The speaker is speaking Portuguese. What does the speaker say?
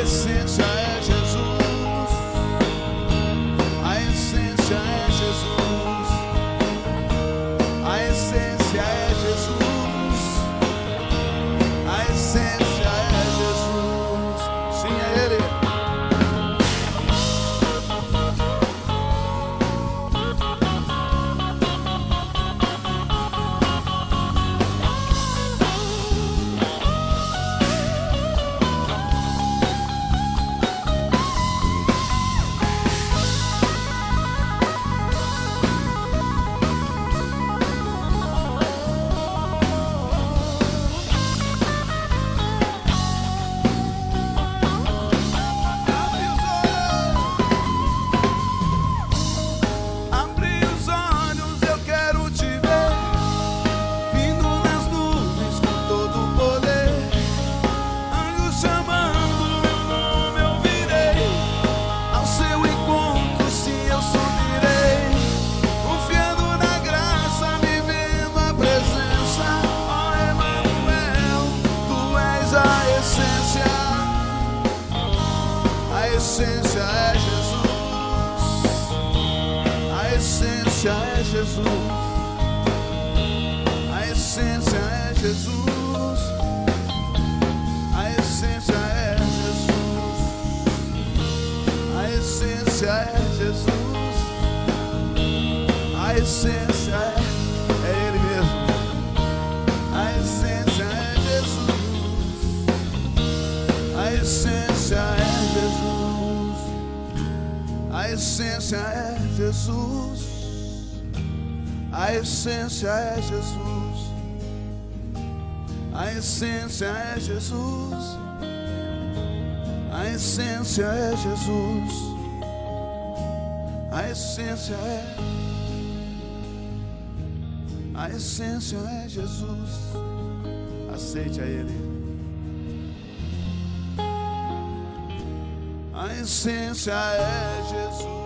essência é Jesus. A essência é Jesus. A essência é Jesus. A essência é Jesus. Sim, é Ele. A essência é Jesus. A essência é Jesus. A essência é Jesus. A essência é Jesus. A essência é Jesus. A essência é Ele mesmo. A essência é Jesus. A essência é Jesus. A essência é Jesus. A essência é Jesus. A essência é Jesus. A essência é Jesus. A essência é. A essência é Jesus. Aceite a Ele. A essência é Jesus.